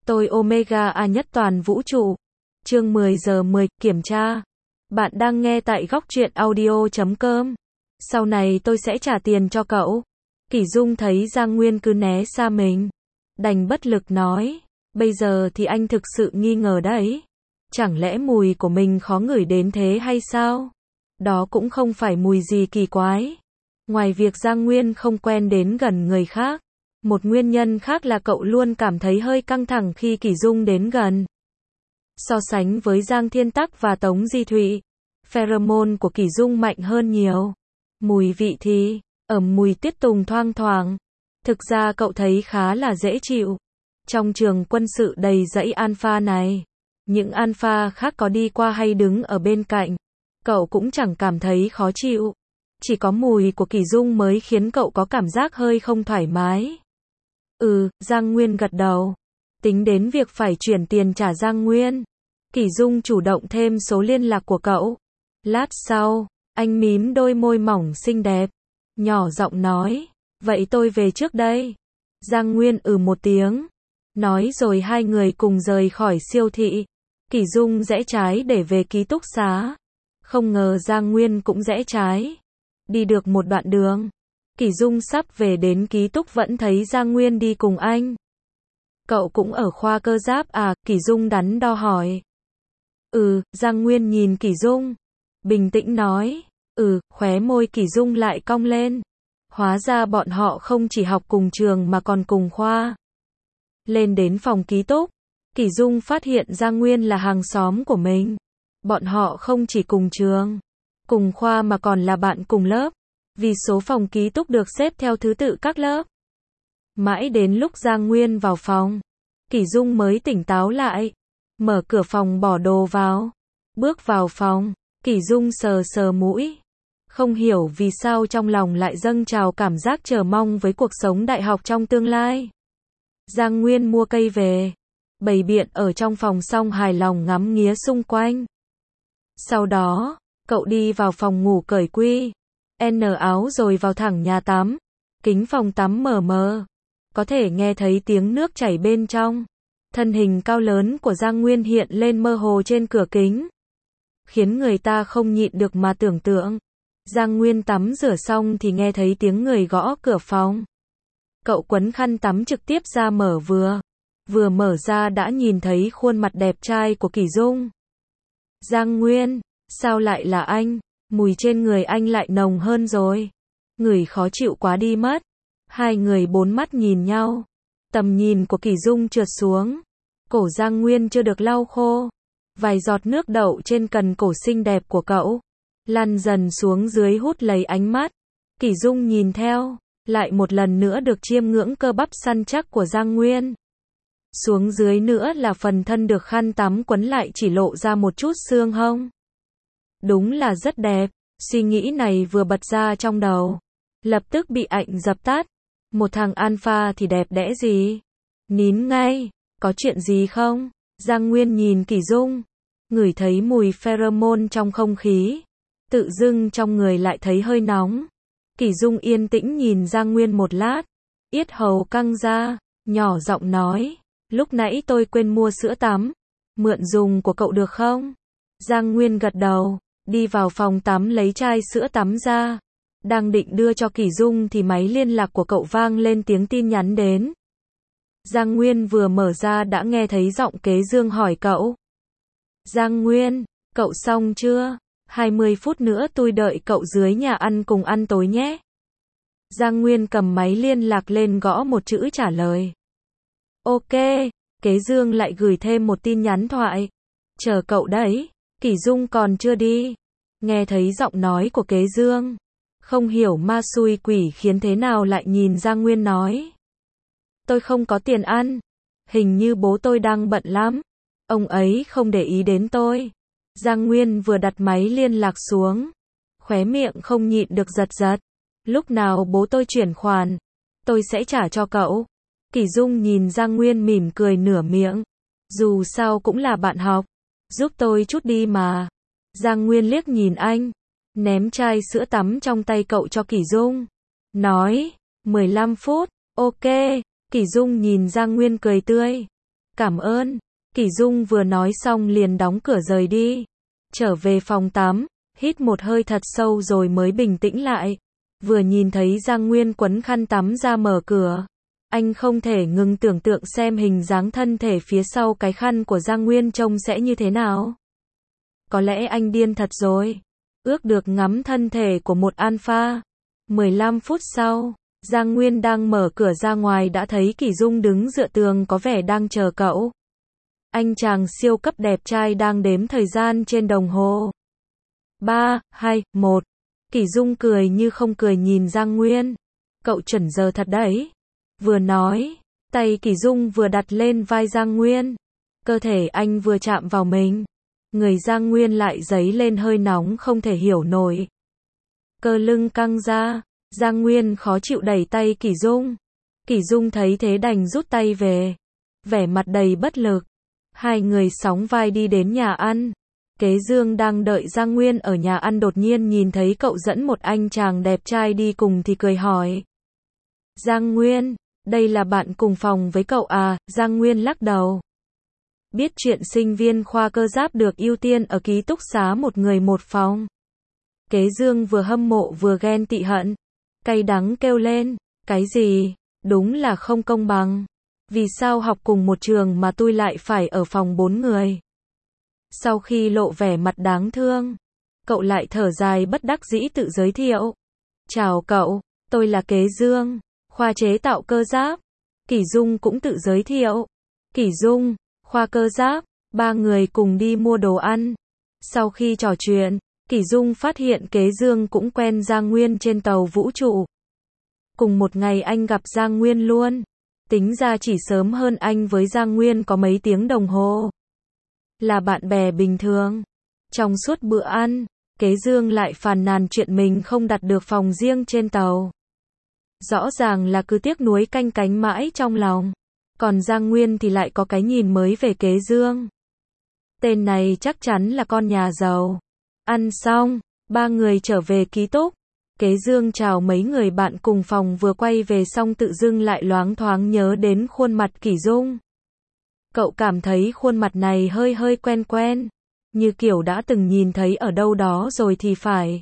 Tôi Omega A nhất toàn vũ trụ. Chương 10 giờ 10, kiểm tra. Bạn đang nghe tại góc truyện audio.com. Sau này tôi sẽ trả tiền cho cậu. Kỷ Dung thấy Giang Nguyên cứ né xa mình, đành bất lực nói, bây giờ thì anh thực sự nghi ngờ đấy. Chẳng lẽ mùi của mình khó ngửi đến thế hay sao? Đó cũng không phải mùi gì kỳ quái. Ngoài việc Giang Nguyên không quen đến gần người khác, một nguyên nhân khác là cậu luôn cảm thấy hơi căng thẳng khi Kỷ Dung đến gần. So sánh với Giang Thiên Tắc và Tống Di Thụy, pheromone của Kỷ Dung mạnh hơn nhiều. Mùi vị thì mùi tiết tùng thoang thoảng. Thực ra cậu thấy khá là dễ chịu. Trong trường quân sự đầy dãy alpha này, những alpha khác có đi qua hay đứng ở bên cạnh, cậu cũng chẳng cảm thấy khó chịu. Chỉ có mùi của Kỷ Dung mới khiến cậu có cảm giác hơi không thoải mái. Giang Nguyên gật đầu. Tính đến việc phải chuyển tiền trả Giang Nguyên, Kỷ Dung chủ động thêm số liên lạc của cậu. Lát sau, anh mím đôi môi mỏng xinh đẹp, nhỏ giọng nói, vậy tôi về trước đây. Giang Nguyên một tiếng, nói rồi hai người cùng rời khỏi siêu thị. Kỷ Dung rẽ trái để về ký túc xá. Không ngờ Giang Nguyên cũng rẽ trái. Đi được một đoạn đường, Kỷ Dung sắp về đến ký túc vẫn thấy Giang Nguyên đi cùng anh. Cậu cũng ở khoa cơ giáp à? Kỷ Dung đắn đo hỏi. Giang Nguyên nhìn Kỷ Dung, bình tĩnh nói. Khóe môi Kỷ Dung lại cong lên. Hóa ra bọn họ không chỉ học cùng trường mà còn cùng khoa. Lên đến phòng ký túc, Kỷ Dung phát hiện Giang Nguyên là hàng xóm của mình. Bọn họ không chỉ cùng trường, cùng khoa mà còn là bạn cùng lớp. Vì số phòng ký túc được xếp theo thứ tự các lớp. Mãi đến lúc Giang Nguyên vào phòng, Kỷ Dung mới tỉnh táo lại. Mở cửa phòng bỏ đồ vào. Bước vào phòng, Kỷ Dung sờ sờ mũi. Không hiểu vì sao trong lòng lại dâng trào cảm giác chờ mong với cuộc sống đại học trong tương lai. Giang Nguyên mua cây về, bày biện ở trong phòng xong hài lòng ngắm nghía xung quanh. Sau đó, cậu đi vào phòng ngủ cởi quy N áo rồi vào thẳng nhà tắm. Kính phòng tắm mờ mờ, có thể nghe thấy tiếng nước chảy bên trong. Thân hình cao lớn của Giang Nguyên hiện lên mơ hồ trên cửa kính, khiến người ta không nhịn được mà tưởng tượng. Giang Nguyên tắm rửa xong thì nghe thấy tiếng người gõ cửa phòng. Cậu quấn khăn tắm trực tiếp ra mở vừa mở ra đã nhìn thấy khuôn mặt đẹp trai của Kỷ Dung. Giang Nguyên, sao lại là anh? Mùi trên người anh lại nồng hơn rồi. Ngửi khó chịu quá đi mất. Hai người bốn mắt nhìn nhau. Tầm nhìn của Kỷ Dung trượt xuống. Cổ Giang Nguyên chưa được lau khô. Vài giọt nước đậu trên cần cổ xinh đẹp của cậu lăn dần xuống dưới hút lấy ánh mắt. Kỷ Dung nhìn theo, lại một lần nữa được chiêm ngưỡng cơ bắp săn chắc của Giang Nguyên. Xuống dưới nữa là phần thân được khăn tắm quấn lại chỉ lộ ra một chút xương hông. Đúng là rất đẹp. Suy nghĩ này vừa bật ra trong đầu, lập tức bị ảnh dập tắt. Một thằng alpha thì đẹp đẽ gì? Nín ngay, có chuyện gì không? Giang Nguyên nhìn Kỷ Dung, ngửi thấy mùi pheromone trong không khí. Tự dưng trong người lại thấy hơi nóng. Kỷ Dung yên tĩnh nhìn Giang Nguyên một lát, yết hầu căng ra, nhỏ giọng nói, lúc nãy tôi quên mua sữa tắm, mượn dùng của cậu được không? Giang Nguyên gật đầu, đi vào phòng tắm lấy chai sữa tắm ra. Đang định đưa cho Kỷ Dung thì máy liên lạc của cậu vang lên tiếng tin nhắn đến. Giang Nguyên vừa mở ra đã nghe thấy giọng Kế Dương hỏi cậu. Giang Nguyên, cậu xong chưa? 20 phút nữa tôi đợi cậu dưới nhà ăn cùng ăn tối nhé. Giang Nguyên cầm máy liên lạc lên gõ một chữ trả lời. Ok, Kế Dương lại gửi thêm một tin nhắn thoại. Chờ cậu đấy, Kỷ Dung còn chưa đi. Nghe thấy giọng nói của Kế Dương, không hiểu ma xui quỷ khiến thế nào lại nhìn Giang Nguyên nói. Tôi không có tiền ăn. Hình như bố tôi đang bận lắm. Ông ấy không để ý đến tôi. Giang Nguyên vừa đặt máy liên lạc xuống, khóe miệng không nhịn được giật giật. Lúc nào bố tôi chuyển khoản, tôi sẽ trả cho cậu. Kỷ Dung nhìn Giang Nguyên mỉm cười nửa miệng. Dù sao cũng là bạn học, giúp tôi chút đi mà. Giang Nguyên liếc nhìn anh, ném chai sữa tắm trong tay cậu cho Kỷ Dung. Nói, 15 phút, ok. Kỷ Dung nhìn Giang Nguyên cười tươi. cảm ơn. Kỷ Dung vừa nói xong liền đóng cửa rời đi. Trở về phòng tắm, hít một hơi thật sâu rồi mới bình tĩnh lại. Vừa nhìn thấy Giang Nguyên quấn khăn tắm ra mở cửa. Anh không thể ngừng tưởng tượng xem hình dáng thân thể phía sau cái khăn của Giang Nguyên trông sẽ như thế nào. Có lẽ anh điên thật rồi. Ước được ngắm thân thể của một alpha. 15 phút sau, Giang Nguyên đang mở cửa ra ngoài đã thấy Kỷ Dung đứng dựa tường có vẻ đang chờ cậu. Anh chàng siêu cấp đẹp trai đang đếm thời gian trên đồng hồ. 3, 2, 1. Kỷ Dung cười như không cười nhìn Giang Nguyên. Cậu chuẩn giờ thật đấy. Vừa nói, tay Kỷ Dung vừa đặt lên vai Giang Nguyên. Cơ thể anh vừa chạm vào mình. Người Giang Nguyên lại dấy lên hơi nóng không thể hiểu nổi. Cơ lưng căng ra, Giang Nguyên khó chịu đẩy tay Kỷ Dung. Kỷ Dung thấy thế đành rút tay về. Vẻ mặt đầy bất lực. Hai người sóng vai đi đến nhà ăn. Kế Dương đang đợi Giang Nguyên ở nhà ăn đột nhiên nhìn thấy cậu dẫn một anh chàng đẹp trai đi cùng thì cười hỏi. Giang Nguyên, đây là bạn cùng phòng với cậu à? Giang Nguyên lắc đầu. Biết chuyện sinh viên khoa cơ giáp được ưu tiên ở ký túc xá một người một phòng. Kế Dương vừa hâm mộ vừa ghen tị hận. Cay đắng kêu lên. Cái gì? Đúng là không công bằng. Vì sao học cùng một trường mà tôi lại phải ở phòng 4 người? Sau khi lộ vẻ mặt đáng thương, cậu lại thở dài bất đắc dĩ tự giới thiệu. Chào cậu, tôi là Kế Dương, khoa chế tạo cơ giáp. Kỷ Dung cũng tự giới thiệu. Kỷ Dung, khoa cơ giáp. Ba người cùng đi mua đồ ăn. Sau khi trò chuyện, Kỷ Dung phát hiện Kế Dương cũng quen Giang Nguyên trên tàu vũ trụ. Cùng một ngày anh gặp Giang Nguyên luôn. Tính ra chỉ sớm hơn anh với Giang Nguyên có mấy tiếng đồng hồ. Là bạn bè bình thường. Trong suốt bữa ăn, Kế Dương lại phàn nàn chuyện mình không đặt được phòng riêng trên tàu. Rõ ràng là cứ tiếc nuối canh cánh mãi trong lòng. Còn Giang Nguyên thì lại có cái nhìn mới về Kế Dương. Tên này chắc chắn là con nhà giàu. Ăn xong, ba người trở về ký túc. Kế Dương chào mấy người bạn cùng phòng vừa quay về xong tự dưng lại loáng thoáng nhớ đến khuôn mặt Kỷ Dung. Cậu cảm thấy khuôn mặt này hơi hơi quen quen, như kiểu đã từng nhìn thấy ở đâu đó rồi thì phải.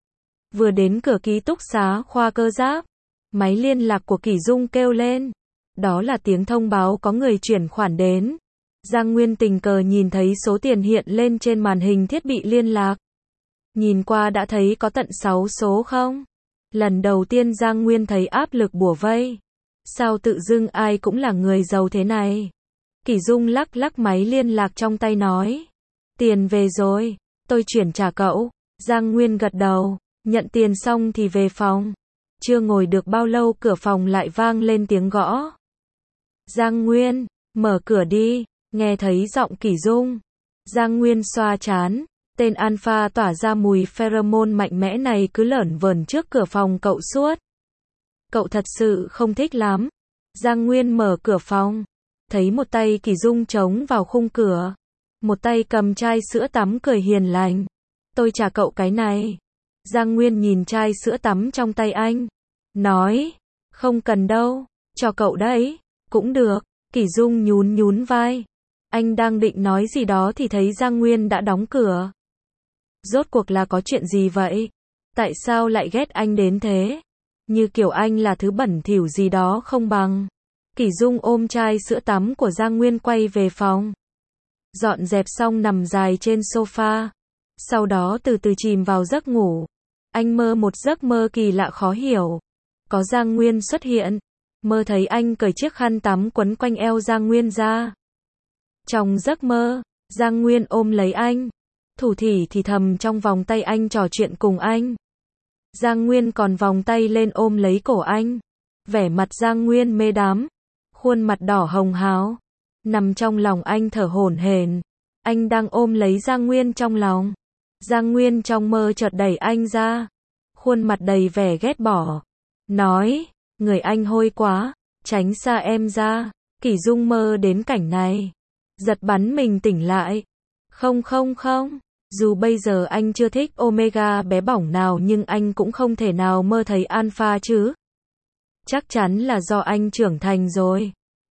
Vừa đến cửa ký túc xá khoa cơ giáp, máy liên lạc của Kỷ Dung kêu lên. Đó là tiếng thông báo có người chuyển khoản đến. Giang Nguyên tình cờ nhìn thấy số tiền hiện lên trên màn hình thiết bị liên lạc. Nhìn qua đã thấy có tận 6 số không? Lần đầu tiên Giang Nguyên thấy áp lực bủa vây. Sao tự dưng ai cũng là người giàu thế này? Kỷ Dung lắc lắc máy liên lạc trong tay nói. Tiền về rồi, tôi chuyển trả cậu. Giang Nguyên gật đầu, nhận tiền xong thì về phòng. Chưa ngồi được bao lâu cửa phòng lại vang lên tiếng gõ. Giang Nguyên, mở cửa đi, nghe thấy giọng Kỷ Dung. Giang Nguyên xoa trán. Tên alpha tỏa ra mùi pheromone mạnh mẽ này cứ lởn vởn trước cửa phòng cậu suốt. Cậu thật sự không thích lắm. Giang Nguyên mở cửa phòng. Thấy một tay Kỷ Dung chống vào khung cửa. Một tay cầm chai sữa tắm cười hiền lành. Tôi trả cậu cái này. Giang Nguyên nhìn chai sữa tắm trong tay anh. Nói. Không cần đâu. Cho cậu đấy. Cũng được. Kỷ Dung nhún nhún vai. Anh đang định nói gì đó thì thấy Giang Nguyên đã đóng cửa. Rốt cuộc là có chuyện gì vậy? Tại sao lại ghét anh đến thế? Như kiểu anh là thứ bẩn thỉu gì đó không bằng. Kỷ Dung ôm chai sữa tắm của Giang Nguyên quay về phòng. Dọn dẹp xong nằm dài trên sofa. Sau đó từ từ chìm vào giấc ngủ. Anh mơ một giấc mơ kỳ lạ khó hiểu. Có Giang Nguyên xuất hiện. Mơ thấy anh cởi chiếc khăn tắm quấn quanh eo Giang Nguyên ra. Trong giấc mơ, Giang Nguyên ôm lấy anh. Thủ thỉ thì thầm trong vòng tay anh trò chuyện cùng anh. Giang Nguyên còn vòng tay lên ôm lấy cổ anh. Vẻ mặt Giang Nguyên mê đắm. Khuôn mặt đỏ hồng háo. Nằm trong lòng anh thở hổn hển. Anh đang ôm lấy Giang Nguyên trong lòng. Giang Nguyên trong mơ chợt đẩy anh ra. Khuôn mặt đầy vẻ ghét bỏ. Nói, người anh hôi quá, tránh xa em ra. Kỷ Dung mơ đến cảnh này. Giật bắn mình tỉnh lại. Không không không. Dù bây giờ anh chưa thích Omega bé bỏng nào nhưng anh cũng không thể nào mơ thấy Alpha chứ. Chắc chắn là do anh trưởng thành rồi.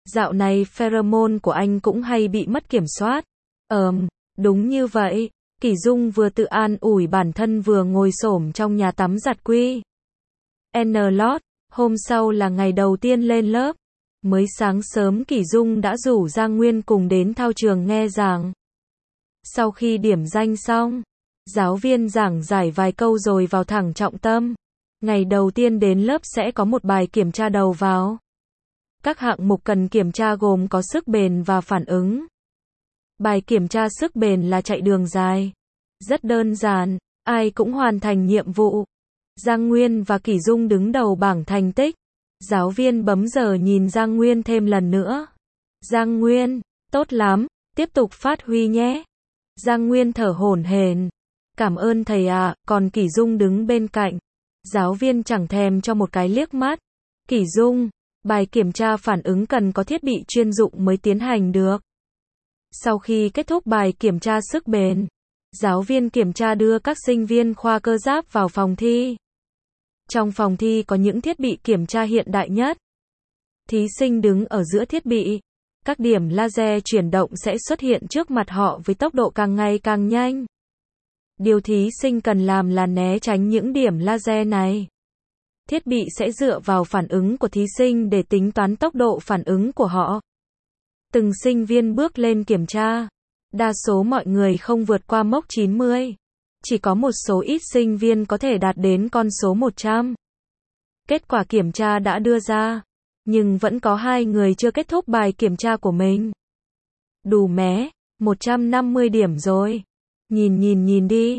Dạo này pheromone của anh cũng hay bị mất kiểm soát. Đúng như vậy. Kỷ Dung vừa tự an ủi bản thân vừa ngồi xổm trong nhà tắm giặt quy. N-Lot, hôm sau là ngày đầu tiên lên lớp. Mới sáng sớm Kỷ Dung đã rủ Giang Nguyên cùng đến thao trường nghe giảng. Sau khi điểm danh xong, giáo viên giảng giải vài câu rồi vào thẳng trọng tâm. Ngày đầu tiên đến lớp sẽ có một bài kiểm tra đầu vào. Các hạng mục cần kiểm tra gồm có sức bền và phản ứng. Bài kiểm tra sức bền là chạy đường dài. Rất đơn giản, ai cũng hoàn thành nhiệm vụ. Giang Nguyên và Kỷ Dung đứng đầu bảng thành tích. Giáo viên bấm giờ nhìn Giang Nguyên thêm lần nữa. Giang Nguyên, tốt lắm, tiếp tục phát huy nhé. Giang Nguyên thở hổn hển. Cảm ơn thầy ạ, còn Kỷ Dung đứng bên cạnh. Giáo viên chẳng thèm cho một cái liếc mắt. Kỷ Dung, bài kiểm tra phản ứng cần có thiết bị chuyên dụng mới tiến hành được. Sau khi kết thúc bài kiểm tra sức bền, giáo viên kiểm tra đưa các sinh viên khoa cơ giáp vào phòng thi. Trong phòng thi có những thiết bị kiểm tra hiện đại nhất. Thí sinh đứng ở giữa thiết bị. Các điểm laser chuyển động sẽ xuất hiện trước mặt họ với tốc độ càng ngày càng nhanh. Điều thí sinh cần làm là né tránh những điểm laser này. Thiết bị sẽ dựa vào phản ứng của thí sinh để tính toán tốc độ phản ứng của họ. Từng sinh viên bước lên kiểm tra. Đa số mọi người không vượt qua mốc 90. Chỉ có một số ít sinh viên có thể đạt đến con số 100. Kết quả kiểm tra đã đưa ra. Nhưng vẫn có 2 người chưa kết thúc bài kiểm tra của mình. Đủ mé, 150 điểm rồi. Nhìn đi,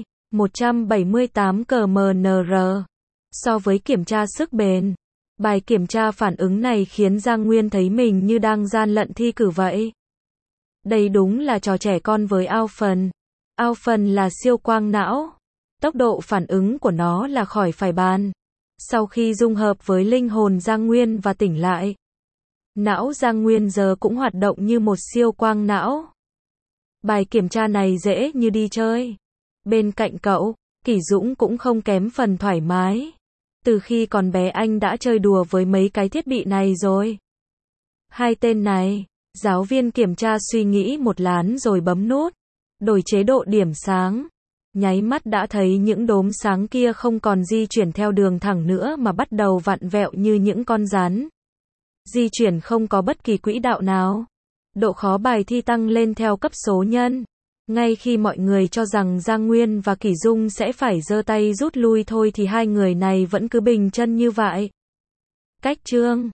178 kmnr. So với kiểm tra sức bền, bài kiểm tra phản ứng này khiến Giang Nguyên thấy mình như đang gian lận thi cử vậy. Đây đúng là trò trẻ con với Alphen. Alphen là siêu quang não. Tốc độ phản ứng của nó là khỏi phải bàn. Sau khi dung hợp với linh hồn Giang Nguyên và tỉnh lại, não Giang Nguyên giờ cũng hoạt động như một siêu quang não. Bài kiểm tra này dễ như đi chơi. Bên cạnh cậu, Kỷ Dũng cũng không kém phần thoải mái. Từ khi còn bé anh đã chơi đùa với mấy cái thiết bị này rồi. Hai tên này, giáo viên kiểm tra suy nghĩ một lát rồi bấm nút, đổi chế độ điểm sáng. Nháy mắt đã thấy những đốm sáng kia không còn di chuyển theo đường thẳng nữa mà bắt đầu vặn vẹo như những con rắn. Di chuyển không có bất kỳ quỹ đạo nào. Độ khó bài thi tăng lên theo cấp số nhân. Ngay khi mọi người cho rằng Giang Nguyên và Kỷ Dung sẽ phải giơ tay rút lui thôi thì hai người này vẫn cứ bình chân như vậy. Cách chương